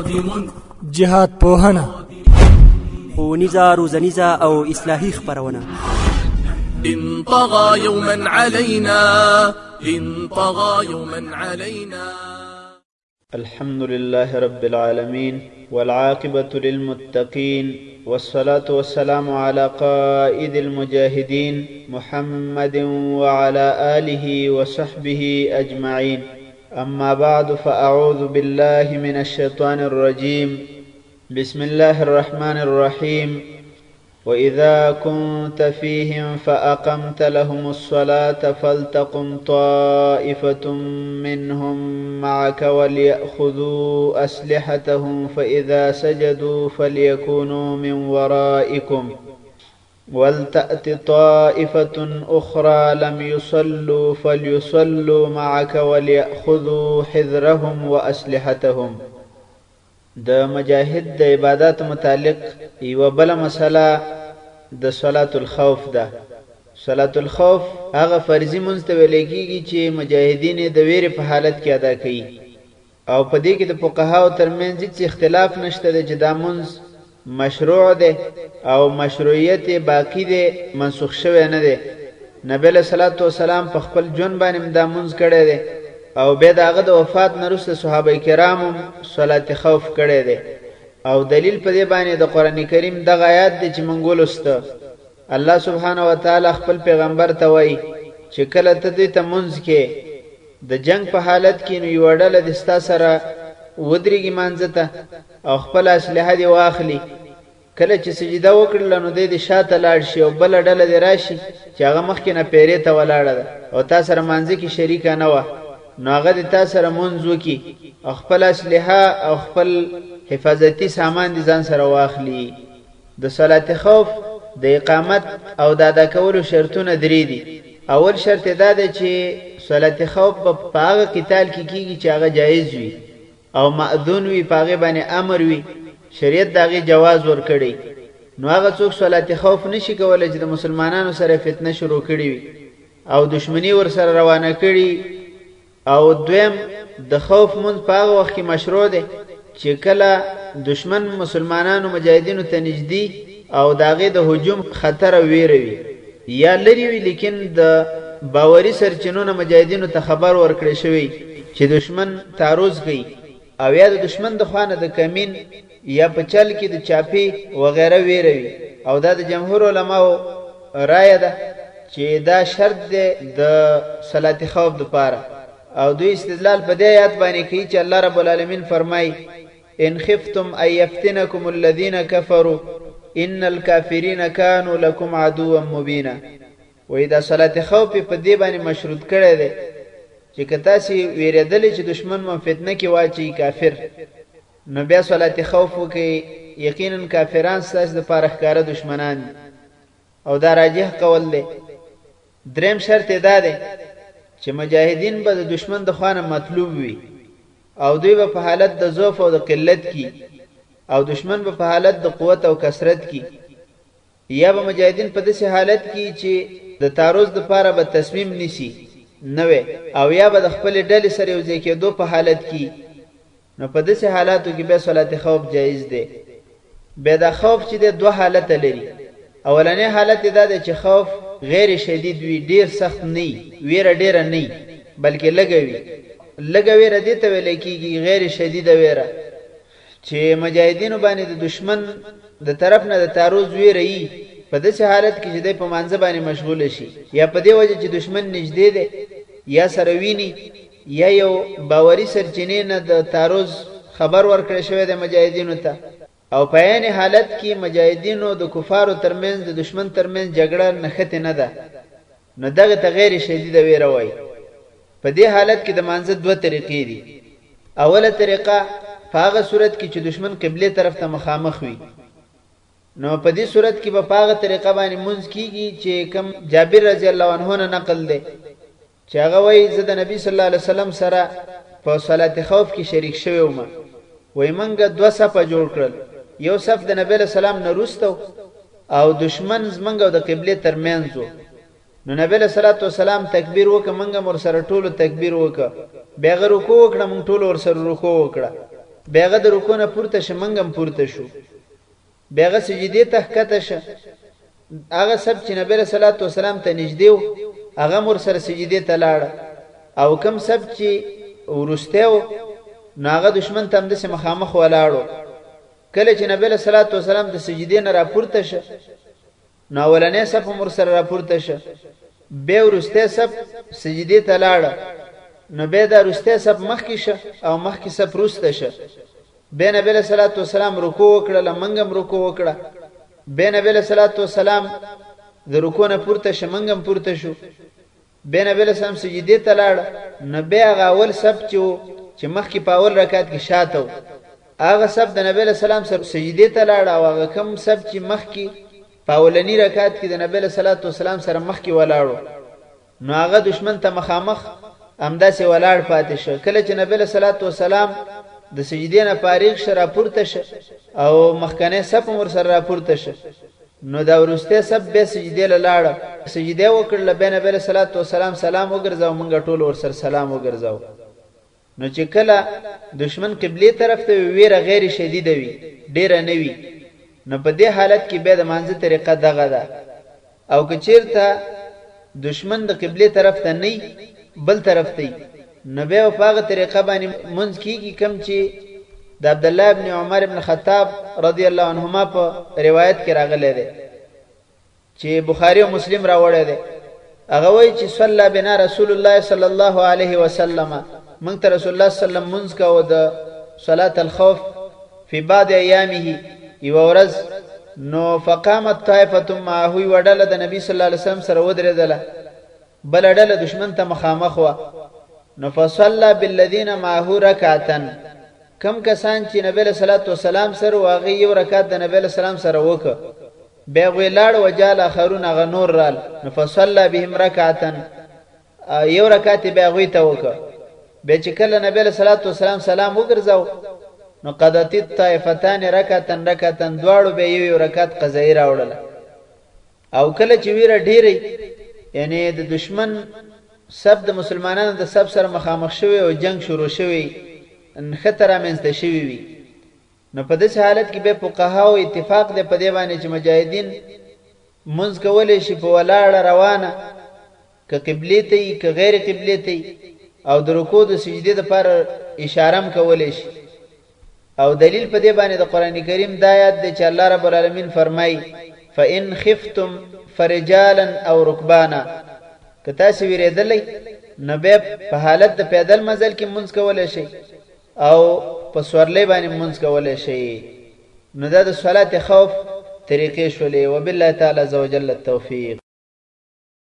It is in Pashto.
جهاد پوهنه، ښوونیزه روزنیزه او اصلاحي خپرونه. إن طغى يوما علينا إن طغى يوما علينا. الحمد لله رب العالمين والعاقبة للمتقين والصلاة والسلام على قائد المجاهدين محمد وعلى آله وصحبه أجمعين. أما بعد فأعوذ بالله من الشيطان الرجيم. بسم الله الرحمن الرحيم. وإذا كنت فيهم فأقمت لهم الصلاة فلتقم طائفة منهم معك وليأخذوا أسلحتهم فإذا سجدوا فليكونوا من ورائكم ولتأت طائفة أخرى لم يصلوا فليصلوا معك وليأخذوا حذرهم وأسلحتهم. د مجاهد د عبادت متعلق یو بل مسله د صلات الخوف ده. صلات الخوف هغه فرضي منځ ته ویل کېږي چې مجاهدین د ویرې په حالت کې ادا کوي او په دې کې د فقهاو ترمنځ هیڅ اختلاف نشته چې دا منځ مشروع ده او مشروعیت باقی ده، منسوخ شوی نه ده. نبی له صلوات و سلام په خپل ژوند باندې دا منځ کړی ده او بیا د هغه د وفات نه وروسته صحابه کرامو صلات خوف کړی دی او دلیل په دې باندې د قرآن کریم دغه آیات دی چې موږ ولوسته. الله سبحانه و تعالی خپل پیغمبر ته وایي چې کله ته دې ته منځ کې د جنگ په حالت کې نو یوه ډله دې ستا سره ودرېږي مانځه ته او خپل اسلحه دې واخلي. کله چې سجده وکړله نو دی دې شاته لاړ شي او بله ډله دې راشي چې هغه مخکې نه پیرې ته ولاړه ده او تا سره مانځه کې شریکه نه وه، نو هغه د تا سره مونځ وکړي او خپل اسلحه او خپل حفاظتي سامان دې ځان سره واخلي. د صلات خوف د اقامت او د ادا کولو شرطونه درې دي. اول شرط دا دی چې صلات خوف په هغه قتال کې کېږي چې هغه جایز وي او مأذون وي، په هغې باندې امر وي، شریعت د هغې جواز ورکړی. نو هغه څوک صلات خوف نشي کولی چې د مسلمانانو سره فتنه شروع کړي وي او دشمني ورسره روانه کړي. او دویم د خوف منځ په هغه وخت کې مشروع دی چې کله دشمن مسلمانانو مجاهدینو ته نږدې او د هغې د هجوم خطر او ویره وي یا لرې وي، لیکن د باوري سرچینو نه مجاهدینو ته خبر ورکړی شوی چې دشمن تعرض کوي او یا د دشمن د خوا نه د کمین یا په چل کې د چاپې وغیره ویره وي. او دا د جمهور علماو رایه ده چې دا شرط دی د صلات خوف دپاره او دوی استدلال په دې آیات باندې کوي چې الله رب العالمین فرمایي ان خفتم ان يفتنكم الذين كفروا ان الكافرين كانوا لكم عدوا مبينا. وې دا صلات خوف په دې باندې مشروط کړی دی چې که تاسې ویرېدلې چې دشمن مو فتنه کې واچي کافر، نو بیا صلات خوف وکړئ، یقینا کافران ستاسو دپاره ښکاره دشمنان دي او دا راجح قول دی. دریم شرط دا دی چې مجاهدین به د دشمن د خوا نه مطلوب وي او دوی به په حالت د ضعف او د قلت کې او دشمن به په حالت د قوت او کثرت کې، یا به مجاهدین په داسې حالت کې چې د تعرض دپاره به تصمیم نیسي نه وي او یا به د خپلې ډلې سره یو ځای کېدو په حالت کې. نو په داسې حالاتو کې بیا صلات خوف جایز دی. بیا دا خوف چې دی دوه حالته لري. اولنی حالت دا دی چې خوف غیر شدید وي، ډیر سخت نه وي، ویره ډیره نه وي بلکې لږه وي. لږه ویره دې ته ویلی کېږي غیر شدیده ویره چې مجاهدینو باندې د دشمن د طرف نه د تعرض ویره وي په داسې حالت کې چې دی په مانځه باندې مشغوله شي یا په دې وجه چې دشمن نږدې دی یا سره ویني یا یو باوري سرچینې نه د تعرض خبر ورکړی شوی دی مجاهدینو ته او په عین حالت کې مجاهدینو د کفارو ترمنځ د دشمن ترمنځ جګړه نښتې نه ده، نو دغه ته غیر شدیده ویره وایي. په دې حالت کې د مانځه دوه طریقې دي. اوله طریقه په هغه صورت کې چې دشمن قبلې طرف ته مخامخ وي، نو په دې صورت کې به په هغه طریقه باندې مونځ کېږي چې کوم جابر رضی الله عنه نه نقل دی چې هغه وایي زه د نبي صلی الله علیه وسلم سره په صلات خوف کې شریک شوی وم. وایي موږ دوه صفه جوړ کړل، یو صف د نبی علیه السلام نه وروسته او دشمن زمونږ او د قبلې ترمنځ و. نو نبی علیه الصلاة والسلام تکبیر وکړه، موږ هم ورسره ټولو تکبیر وکړه، بیا هغه رکوع وکړه، موږ ټولو ورسره رکوع وکړه. بیا هغه د رکوع نه پورته شه، موږ هم پورته شو. بیا هغه سجدې ته ښکته شه. هغه سب چې نبی علیه صلات وسلام ته نږدې و هغه هم ورسره سجدې ته لاړه، او کوم سب چې وروستی و نو هغه دشمن ته همداسې مخامخ ولاړ و. کله چې نبی علیه صلات وسلام د سجدې نه راپورته شه نو اولنی صف هم ورسره راپورته شه، بیا وروستی صف سجدې ته لاړه، نو بیا دا وروستی صف مخکې شه او مخکې صف وروسته شه. بیا نبی علیه صلات وسلام رکوع وکړله، موږ هم رکوع وکړه. بیا نبی علیه صلات وسلام د رکوع نه پورته شه، موږ هم پورته شو. بیا نبی علیه السلام سجدې ته لاړه، نو بیا هغه اول صف چې و چې مخکې په اول رکعت کې شاته و هغه صف د نبی علیه السلام سره سجدې ته لاړه، او هغه کوم صف چې مخکې په اولني رکعت کې د نبی علیه صلات وسلام سره مخکې ولاړو نو هغه دشمن ته مخامخ همداسې ولاړ پاتې شه. کله چې نبی علیه صلات وسلام د سجدې نه فارغ شه راپورته شه او مخکنی صف هم ورسره راپورته شه، نو دا وروستی صف بیا سجدې له لاړه، سجدې وکړله، بیا نبی علیه صلات وسلام سلام وګرځاو، موږ ټول ورسره سلام وګرځاو. نو چې کله دشمن قبلې طرف ته ویره غیر شدیده وي، ډیره نه وي، نو په دې حالت کې بیا د مانځه طریقه دغه ده. او که چیرته دشمن د قبلې طرف ته نه بل طرف ته نو بیا په هغه طریقه باندې منځ کېږي کوم چې د عبدالله ابن عمر ابن خطاب رضی الله عنهما په روایت کې راغلی دی چې بخاری او مسلم راوړی دی. هغه وایي چې صلی بنا رسول الله صلی الله علیه وسلم، موږ ته رسول الله صلی الله علیه وسلم منځ کوو د صلات الخوف فی بعض ایامه یوه ورځ. نو فقامت طائفة معه، یوه ډله د نبي صلی الله علیه وسلم سره ودرېدله، بله ډله دشمن ته مخامخ وه. نو فصلی بالذین معه رکعة، کم کسان چې نبی علیه صلات وسلام سره و هغې یو رکعت د نبی علیه السلام سره وکړه، بیا هغوی لاړ وجال آخرون، هغه نور رال. نو فصلی بهم رکعة، یو رکعت بیا هغوی ته وکړه. بیا چې کله نبی علیه صلات وسلام سلام وګرځاو نو قضت الطائفتان رکعة رکعة، دواړو بیا یو رکعت قضایي راوړله. او کله چې ویره ډیرې یعنی د دشمن صف د مسلمانانو د صف سره مخامخ شوی او جنگ شروع شوی، نښته رامنځته شوي وي، نو په داسې حالت کې بیا فقهاو اتفاق دی په دې باندې چې مجاهدین منځ کولی شي په ولاړه روانه، که قبلې ته وي که غیر قبلې ته وي، او د رکوع د سجدې دپاره اشاره هم کولی شي. او دلیل په دې باندې د قرآن کریم دا آیات دی چې الله رب العالمین فرمایي فإن خفتم فرجالا او رکبانا، که تاسې ویرېدلی نو بیا په حالت د پیدل مزل کې منځ کولی شئ او په سورلۍ باندې منځ کولی شئ. نو دا د صلات خوف طریقې شولې. وبالله تعالی عز وجل التوفیق.